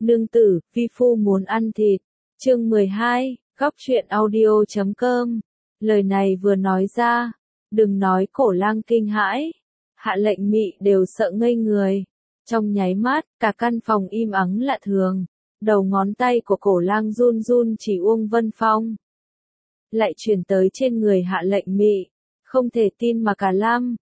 Nương tử, vi phu muốn ăn thịt. Chương 12, góc truyện audio.com. Lời này vừa nói ra, đừng nói Cổ Lang kinh hãi, Hạ Lệnh Mị đều sợ ngây người. Trong nháy mắt, cả căn phòng im ắng lạ thường. Đầu ngón tay của Cổ Lang run run chỉ Uông Vân Phong. Lại truyền tới trên người Hạ Lệnh Mị. Không thể tin mà cả Lam.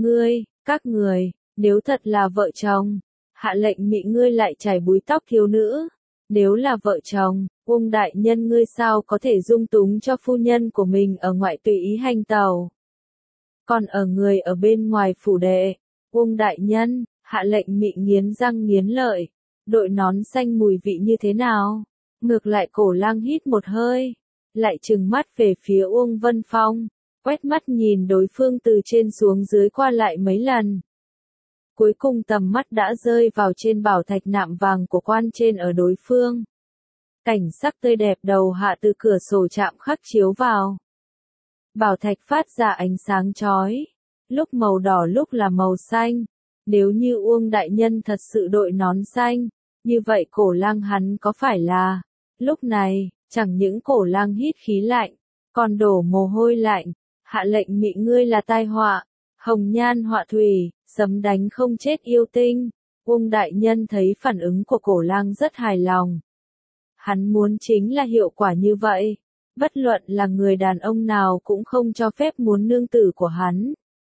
Các người, nếu thật là vợ chồng, Hạ Lệnh Mị ngươi lại chải búi tóc thiếu nữ. Nếu là vợ chồng, Uông đại nhân ngươi sao có thể dung túng cho phu nhân của mình ở ngoại tùy ý hành tàu. Còn ở người ở bên ngoài phủ đệ, Uông đại nhân, Hạ Lệnh Mị nghiến răng nghiến lợi, đội nón xanh mùi vị như thế nào? Ngược lại Cổ Lang hít một hơi, lại trừng mắt về phía Uông Vân Phong, quét mắt nhìn đối phương từ trên xuống dưới qua lại mấy lần. Cuối cùng tầm mắt đã rơi vào trên bảo thạch nạm vàng của quan trên ở đối phương. Cảnh sắc tươi đẹp đầu hạ từ cửa sổ chạm khắc chiếu vào. Bảo thạch phát ra ánh sáng chói, lúc màu đỏ lúc là màu xanh. Nếu như Uông đại nhân thật sự đội nón xanh, như vậy Cổ Lang hắn có phải là... Lúc này, chẳng những Cổ Lang hít khí lạnh, còn đổ mồ hôi lạnh. Hạ Lệnh Mị ngươi là tai họa, hồng nhan họa thủy, sấm đánh không chết yêu tinh. Uông đại nhân thấy phản ứng của Cổ Lang rất hài lòng. Hắn muốn chính là hiệu quả như vậy. Bất luận là người đàn ông nào cũng không cho phép muốn nương tử của hắn.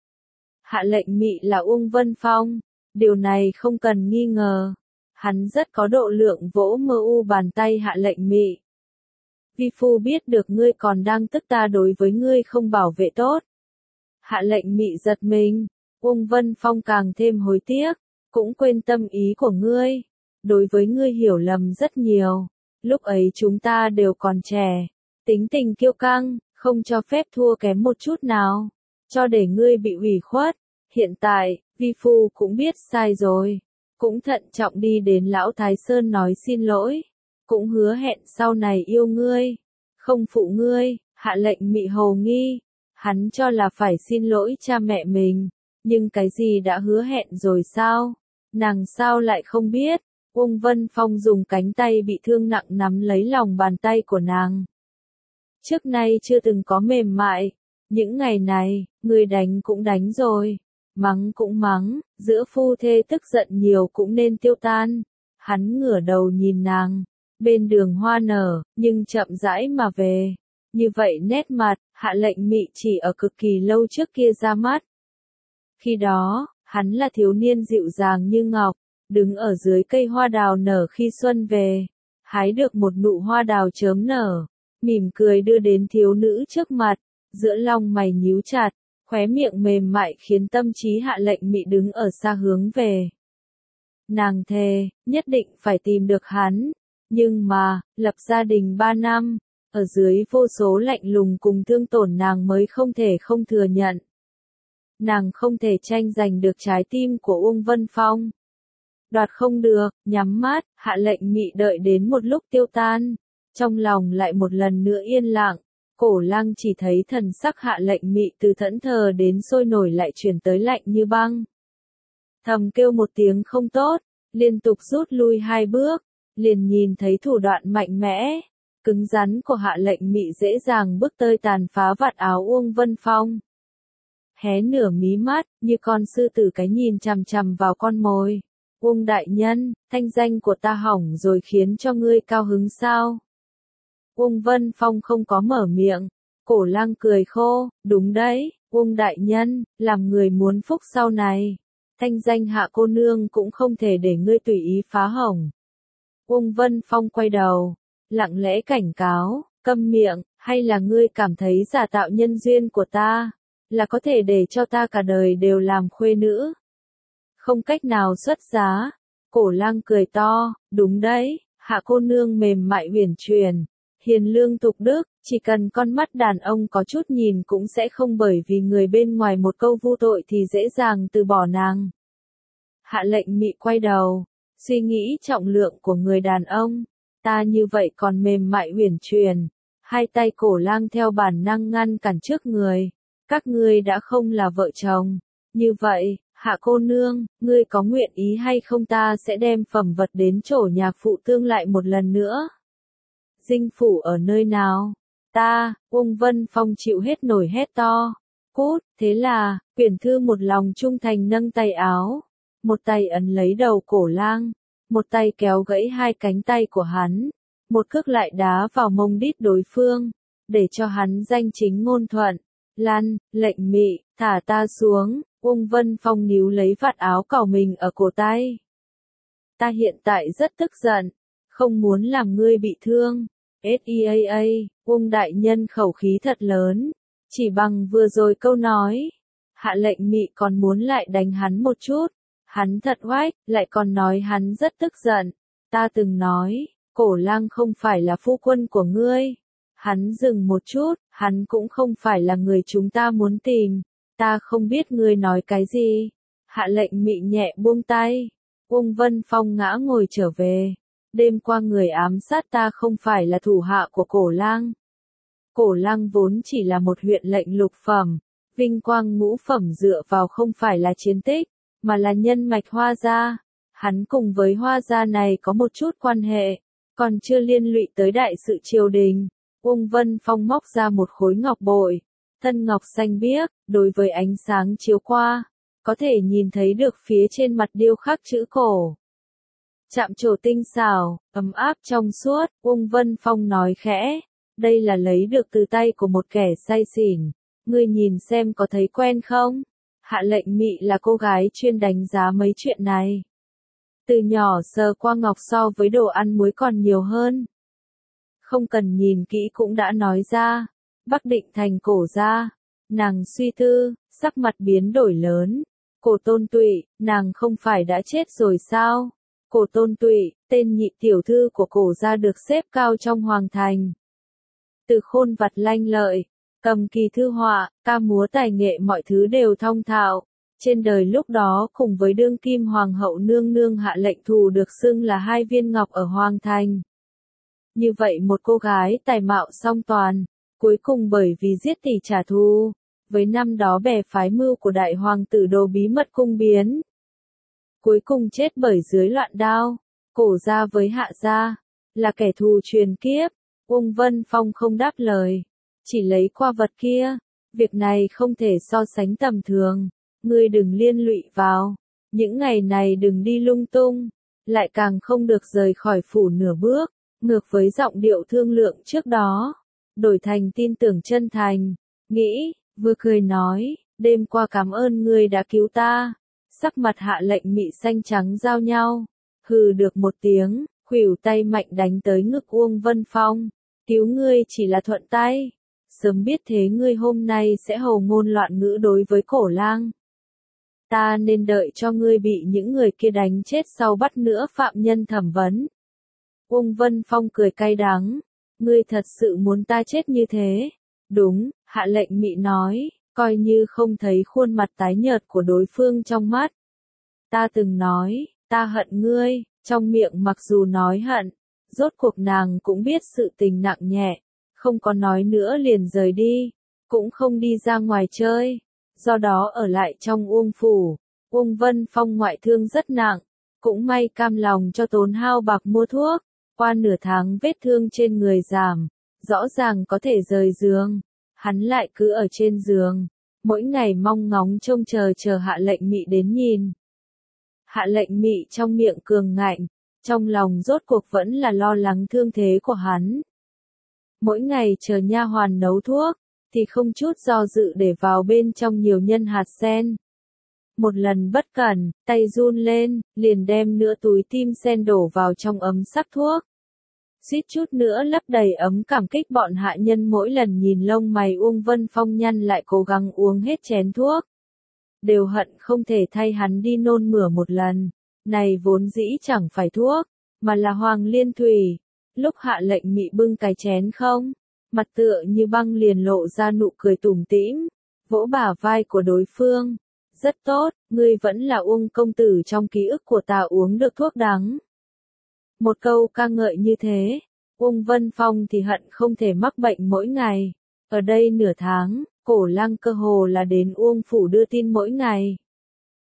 Hạ Lệnh Mị là Uông Vân Phong, điều này không cần nghi ngờ. Hắn rất có độ lượng vỗ mơ u bàn tay Hạ Lệnh Mị. Vi phu biết được ngươi còn đang tức ta đối với ngươi không bảo vệ tốt. Hạ Lệnh Mị giật mình, Uông Vân Phong càng thêm hối tiếc, cũng quên tâm ý của ngươi. Đối với ngươi hiểu lầm rất nhiều, lúc ấy chúng ta đều còn trẻ, tính tình kiêu căng, không cho phép thua kém một chút nào, cho để ngươi bị ủy khuất. Hiện tại, vi phu cũng biết sai rồi, cũng thận trọng đi đến Lão Thái Sơn nói xin lỗi, cũng hứa hẹn sau này yêu ngươi, không phụ ngươi. Hạ Lệnh Mị hồ nghi, hắn cho là phải xin lỗi cha mẹ mình, nhưng cái gì đã hứa hẹn rồi sao? Nàng sao lại không biết? Uông Vân Phong dùng cánh tay bị thương nặng nắm lấy lòng bàn tay của nàng. Trước nay chưa từng có mềm mại, những ngày này, người đánh cũng đánh rồi, mắng cũng mắng, giữa phu thê tức giận nhiều cũng nên tiêu tan. Hắn ngửa đầu nhìn nàng, bên đường hoa nở, nhưng chậm rãi mà về. Như vậy nét mặt, Hạ Lệnh Mị chỉ ở cực kỳ lâu trước kia ra mắt. Khi đó, hắn là thiếu niên dịu dàng như ngọc, đứng ở dưới cây hoa đào nở khi xuân về, hái được một nụ hoa đào chớm nở, mỉm cười đưa đến thiếu nữ trước mặt, giữa lông mày nhíu chặt, khóe miệng mềm mại khiến tâm trí Hạ Lệnh Mị đứng ở xa hướng về. Nàng thề, nhất định phải tìm được hắn, nhưng mà, lập gia đình 3 năm, ở dưới vô số lạnh lùng cùng thương tổn nàng mới không thể không thừa nhận. Nàng không thể tranh giành được trái tim của Uông Vân Phong. Đoạt không được, nhắm mắt, Hạ Lệnh Mị đợi đến một lúc tiêu tan. Trong lòng lại một lần nữa yên lặng, Cổ Lang chỉ thấy thần sắc Hạ Lệnh Mị từ thẫn thờ đến sôi nổi lại chuyển tới lạnh như băng. Thầm kêu một tiếng không tốt, liên tục rút lui 2 bước, liền nhìn thấy thủ đoạn mạnh mẽ, cứng rắn của Hạ Lệnh Mị dễ dàng bước tơi tàn phá vạt áo Uông Vân Phong. Hé nửa mí mắt, như con sư tử cái nhìn chằm chằm vào con mồi. Uông đại nhân, thanh danh của ta hỏng rồi khiến cho ngươi cao hứng sao? Uông Vân Phong không có mở miệng. Cổ Lang cười khô, đúng đấy, Uông đại nhân, làm người muốn phúc sau này. Thanh danh Hạ cô nương cũng không thể để ngươi tùy ý phá hỏng. Uông Vân Phong quay đầu, lặng lẽ cảnh cáo, câm miệng, hay là ngươi cảm thấy giả tạo nhân duyên của ta, là có thể để cho ta cả đời đều làm khuê nữ. Không cách nào xuất giá. Cổ Lang cười to, đúng đấy, Hạ cô nương mềm mại uyển chuyển, hiền lương tục đức, chỉ cần con mắt đàn ông có chút nhìn cũng sẽ không bởi vì người bên ngoài một câu vu tội thì dễ dàng từ bỏ nàng. Hạ Lệnh Mị quay đầu, suy nghĩ trọng lượng của người đàn ông, ta như vậy còn mềm mại uyển chuyển. Hai tay Cổ Lang theo bản năng ngăn cản trước người. Các ngươi đã không là vợ chồng. Như vậy, Hạ cô nương, ngươi có nguyện ý hay không ta sẽ đem phẩm vật đến chỗ nhà phụ tương lại một lần nữa. Dinh phủ ở nơi nào? Ta, Ung Vân Phong chịu hết nổi hét to. Cút, thế là, Uyển Thư một lòng trung thành nâng tay áo. Một tay ấn lấy đầu Cổ Lang, một tay kéo gãy hai cánh tay của hắn. Một cước lại đá vào mông đít đối phương, để cho hắn danh chính ngôn thuận. Lăn, lệnh mị, thả ta xuống. Ung Vân Phong níu lấy vạt áo cào mình ở cổ tay. Ta hiện tại rất tức giận, không muốn làm ngươi bị thương. SEAA, Ung đại nhân khẩu khí thật lớn, chỉ bằng vừa rồi câu nói. Hạ lệnh mị còn muốn lại đánh hắn một chút, hắn thật oách, lại còn nói hắn rất tức giận. Ta từng nói, Cổ Lang không phải là phu quân của ngươi. Hắn dừng một chút, hắn cũng không phải là người chúng ta muốn tìm. Ta không biết ngươi nói cái gì. Hạ lệnh mị nhẹ buông tay. Ung Vân Phong ngã ngồi trở về. Đêm qua người ám sát ta không phải là thủ hạ của Cổ Lang. Cổ Lang vốn chỉ là một huyện lệnh lục phẩm. Vinh quang ngũ phẩm dựa vào không phải là chiến tích, mà là nhân mạch Hoa gia. Hắn cùng với Hoa gia này có một chút quan hệ, còn chưa liên lụy tới đại sự triều đình. Ung Vân Phong móc ra một khối ngọc bội. Thân ngọc xanh biếc, đối với ánh sáng chiếu qua, có thể nhìn thấy được phía trên mặt điêu khắc chữ cổ. Chạm trổ tinh xảo, ấm áp trong suốt, Ung Vân Phong nói khẽ, đây là lấy được từ tay của một kẻ say xỉn, ngươi nhìn xem có thấy quen không? Hạ lệnh mị là cô gái chuyên đánh giá mấy chuyện này. Từ nhỏ sờ qua ngọc so với đồ ăn muối còn nhiều hơn. Không cần nhìn kỹ cũng đã nói ra. Bắc Định Thành Cổ gia. Nàng suy tư, sắc mặt biến đổi lớn. Cổ Tôn Tụy, nàng không phải đã chết rồi sao? Cổ Tôn Tụy, tên nhị tiểu thư của Cổ gia được xếp cao trong hoàng thành. Từ khôn vặt lanh lợi, cầm kỳ thư họa, ca múa tài nghệ mọi thứ đều thông thạo. Trên đời lúc đó cùng với đương kim hoàng hậu nương nương hạ lệnh thù được xưng là hai viên ngọc ở hoàng thành. Như vậy một cô gái tài mạo song toàn, cuối cùng bởi vì giết tỷ trả thù, với năm đó bè phái mưu của đại hoàng tử Đồ bí mật cung biến. Cuối cùng chết bởi dưới loạn đao, Cổ gia với Hạ gia, là kẻ thù truyền kiếp. Ung Vân Phong không đáp lời, chỉ lấy qua vật kia, việc này không thể so sánh tầm thường, ngươi đừng liên lụy vào, những ngày này đừng đi lung tung, lại càng không được rời khỏi phủ nửa bước, ngược với giọng điệu thương lượng trước đó, đổi thành tin tưởng chân thành, nghĩ, vừa cười nói, đêm qua cảm ơn ngươi đã cứu ta, sắc mặt hạ lệnh mị xanh trắng giao nhau, hừ được một tiếng, khuỷu tay mạnh đánh tới ngực Uông Vân Phong, cứu ngươi chỉ là thuận tay, sớm biết thế ngươi hôm nay sẽ hồ ngôn loạn ngữ đối với Cổ Lang. Ta nên đợi cho ngươi bị những người kia đánh chết sau bắt nữa phạm nhân thẩm vấn. Uông Vân Phong cười cay đắng, ngươi thật sự muốn ta chết như thế? Đúng, hạ lệnh mị nói, coi như không thấy khuôn mặt tái nhợt của đối phương trong mắt. Ta từng nói, ta hận ngươi, trong miệng mặc dù nói hận, rốt cuộc nàng cũng biết sự tình nặng nhẹ, không có nói nữa liền rời đi, cũng không đi ra ngoài chơi, do đó ở lại trong Uông phủ. Uông Vân Phong ngoại thương rất nặng, cũng may cam lòng cho tốn hao bạc mua thuốc, qua nửa tháng vết thương trên người giảm, rõ ràng có thể rời giường, hắn lại cứ ở trên giường, mỗi ngày mong ngóng trông chờ hạ lệnh mị đến nhìn. Hạ lệnh mị trong miệng cường ngạnh, trong lòng rốt cuộc vẫn là lo lắng thương thế của hắn. Mỗi ngày chờ nha hoàn nấu thuốc, thì không chút do dự để vào bên trong nhiều nhân hạt sen. Một lần bất cẩn, tay run lên, liền đem nửa túi tim sen đổ vào trong ấm sắc thuốc. Suýt chút nữa lấp đầy ấm cảm kích bọn hạ nhân mỗi lần nhìn lông mày Uông Vân Phong nhăn lại cố gắng uống hết chén thuốc. Đều hận không thể thay hắn đi nôn mửa một lần. Này vốn dĩ chẳng phải thuốc, mà là hoàng liên thủy. Lúc hạ lệnh mị bưng cái chén không, mặt tựa như băng liền lộ ra nụ cười tủm tỉm, vỗ bả vai của đối phương. Rất tốt, ngươi vẫn là Uông công tử trong ký ức của ta uống được thuốc đắng. Một câu ca ngợi như thế, Uông Vân Phong thì hận không thể mắc bệnh mỗi ngày. Ở đây nửa tháng, Cổ Lang cơ hồ là đến Uông phủ đưa tin mỗi ngày.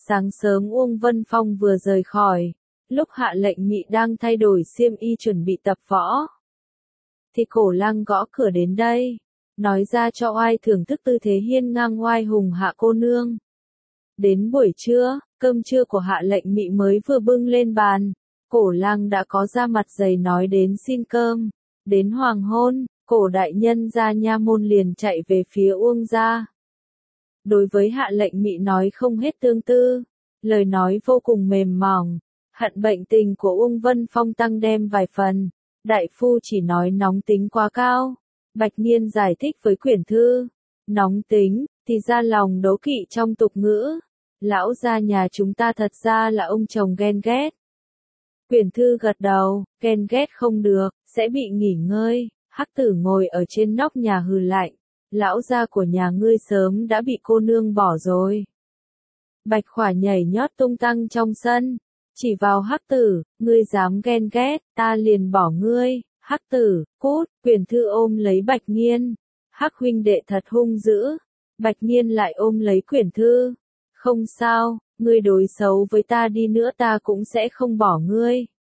Sáng sớm Uông Vân Phong vừa rời khỏi, lúc Hạ Lệnh Mị đang thay đổi xiêm y chuẩn bị tập võ, thì Cổ Lăng gõ cửa đến đây, nói ra cho oai thưởng thức tư thế hiên ngang oai hùng Hạ cô nương. Đến buổi trưa, cơm trưa của Hạ Lệnh Mị mới vừa bưng lên bàn, Cổ Lăng đã có ra mặt dày nói đến xin cơm. Đến hoàng hôn, Cổ đại nhân ra nha môn liền chạy về phía Uông gia. Đối với Hạ Lệnh Mị nói không hết tương tư, lời nói vô cùng mềm mỏng, hận bệnh tình của Uông Vân Phong tăng đem vài phần. Đại phu chỉ nói nóng tính quá cao. Bạch Nhiên giải thích với Quyển Thư, nóng tính, thì ra lòng đố kỵ trong tục ngữ. Lão gia nhà chúng ta thật ra là ông chồng ghen ghét. Quyển Thư gật đầu, ghen ghét không được, sẽ bị nghỉ ngơi. Hắc Tử ngồi ở trên nóc nhà hừ lạnh, lão gia của nhà ngươi sớm đã bị cô nương bỏ rồi. Bạch Khỏa nhảy nhót tung tăng trong sân, chỉ vào Hắc Tử, ngươi dám ghen ghét, ta liền bỏ ngươi. Hắc Tử, cút. Quyển Thư ôm lấy Bạch Nhiên, Hắc huynh đệ thật hung dữ. Bạch Nhiên lại ôm lấy Quyển Thư, không sao, ngươi đối xấu với ta đi nữa ta cũng sẽ không bỏ ngươi.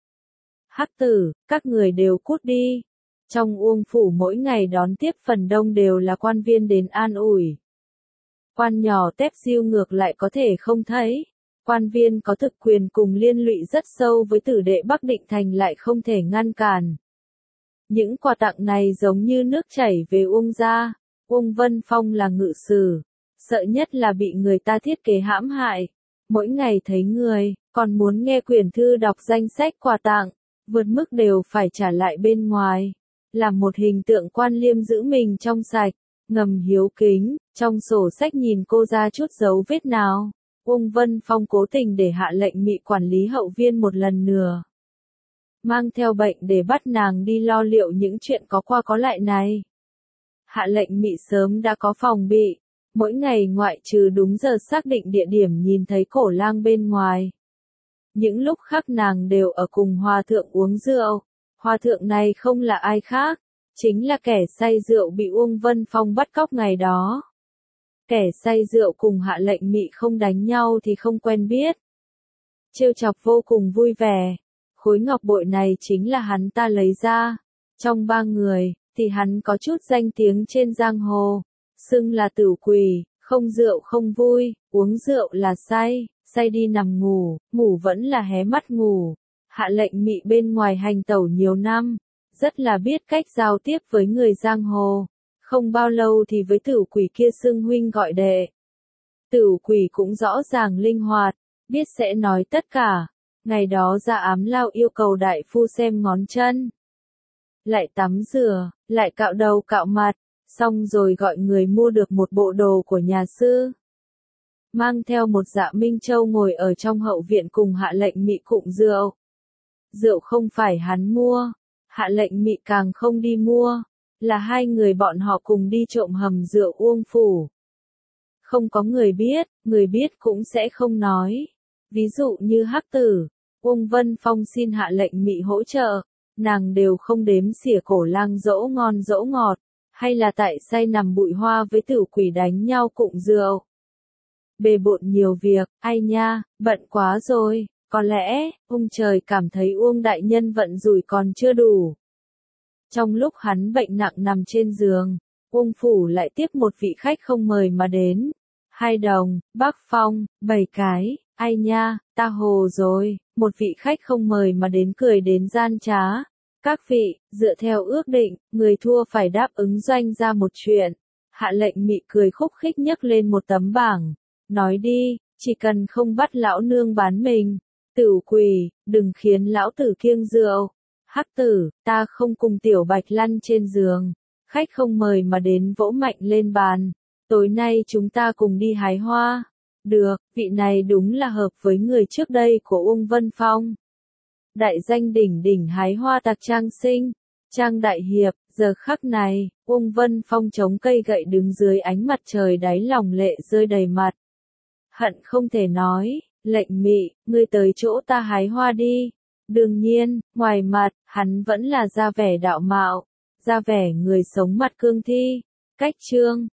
Hắc Tử, các người đều cút đi. Trong Uông phủ mỗi ngày đón tiếp phần đông đều là quan viên đến an ủi. Quan nhỏ tép diêu ngược lại có thể không thấy. Quan viên có thực quyền cùng liên lụy rất sâu với tử đệ Bắc Định Thành lại không thể ngăn cản. Những quà tặng này giống như nước chảy về Uông gia. Uông Vân Phong là ngự sử, sợ nhất là bị người ta thiết kế hãm hại. Mỗi ngày thấy người, còn muốn nghe Quyển Thư đọc danh sách quà tặng, vượt mức đều phải trả lại bên ngoài. Làm một hình tượng quan liêm giữ mình trong sạch, ngầm hiếu kính, trong sổ sách nhìn cô ra chút dấu vết nào. Uông Vân Phong cố tình để Hạ Lệnh Mị quản lý hậu viên một lần nữa. Mang theo bệnh để bắt nàng đi lo liệu những chuyện có qua có lại này. Hạ Lệnh Mị sớm đã có phòng bị, mỗi ngày ngoại trừ đúng giờ xác định địa điểm nhìn thấy Cổ Lang bên ngoài. Những lúc khác nàng đều ở cùng Hòa thượng uống rượu. Hòa thượng này không là ai khác, chính là kẻ say rượu bị Uông Vân Phong bắt cóc ngày đó. Kẻ say rượu cùng Hạ Lệnh Mị không đánh nhau thì không quen biết. Trêu chọc vô cùng vui vẻ. Khối ngọc bội này chính là hắn ta lấy ra. Trong ba người, thì hắn có chút danh tiếng trên giang hồ. Xưng là Tửu Quỷ, không rượu không vui, uống rượu là say, say đi nằm ngủ, ngủ vẫn là hé mắt ngủ. Hạ Lệnh Mị bên ngoài hành tẩu nhiều năm, rất là biết cách giao tiếp với người giang hồ. Không bao lâu thì với Tửu Quỷ kia xưng huynh gọi đệ. Tửu Quỷ cũng rõ ràng linh hoạt, biết sẽ nói tất cả. Ngày đó ra ám lao yêu cầu đại phu xem ngón chân. Lại tắm rửa, lại cạo đầu cạo mặt, xong rồi gọi người mua được một bộ đồ của nhà sư. Mang theo một Dạ Minh Châu ngồi ở trong hậu viện cùng Hạ Lệnh Mị cụng rượu. Rượu không phải hắn mua, Hạ Lệnh Mị càng không đi mua, là hai người bọn họ cùng đi trộm hầm rượu Uông phủ. Không có người biết cũng sẽ không nói. Ví dụ như Hắc Tử, Uông Vân Phong xin Hạ Lệnh Mị hỗ trợ, nàng đều không đếm xỉa Cổ Lang dỗ ngon dỗ ngọt, hay là tại say nằm bụi hoa với Tửu Quỷ đánh nhau cụng rượu. Bề bộn nhiều việc, ai nha, bận quá rồi. Có lẽ, ông trời cảm thấy Uông đại nhân vận rủi còn chưa đủ. Trong lúc hắn bệnh nặng nằm trên giường, Uông phủ lại tiếp một vị khách không mời mà đến. 2 đồng, Bắc Phong, 7 cái, ai nha, ta hồ rồi, một vị khách không mời mà đến cười đến gian trá. Các vị, dựa theo ước định, người thua phải đáp ứng doanh ra một chuyện. Hạ Lệnh Mị cười khúc khích nhấc lên một tấm bảng, nói đi, chỉ cần không bắt lão nương bán mình. Tửu Quỷ, đừng khiến lão tử kiêng rượu. Hắc Tử, ta không cùng Tiểu Bạch lăn trên giường. Khách không mời mà đến vỗ mạnh lên bàn. Tối nay chúng ta cùng đi hái hoa. Được, vị này đúng là hợp với người trước đây của Uông Vân Phong. Đại danh đỉnh đỉnh hái hoa tạc Trang Sinh, Trang Đại Hiệp. Giờ khắc này, Uông Vân Phong chống cây gậy đứng dưới ánh mặt trời đáy lòng lệ rơi đầy mặt. Hận không thể nói. Lệnh Mị, ngươi tới chỗ ta hái hoa đi. Đương nhiên, ngoài mặt, hắn vẫn là ra vẻ đạo mạo, ra vẻ người sống mặt cương thi. Cách chương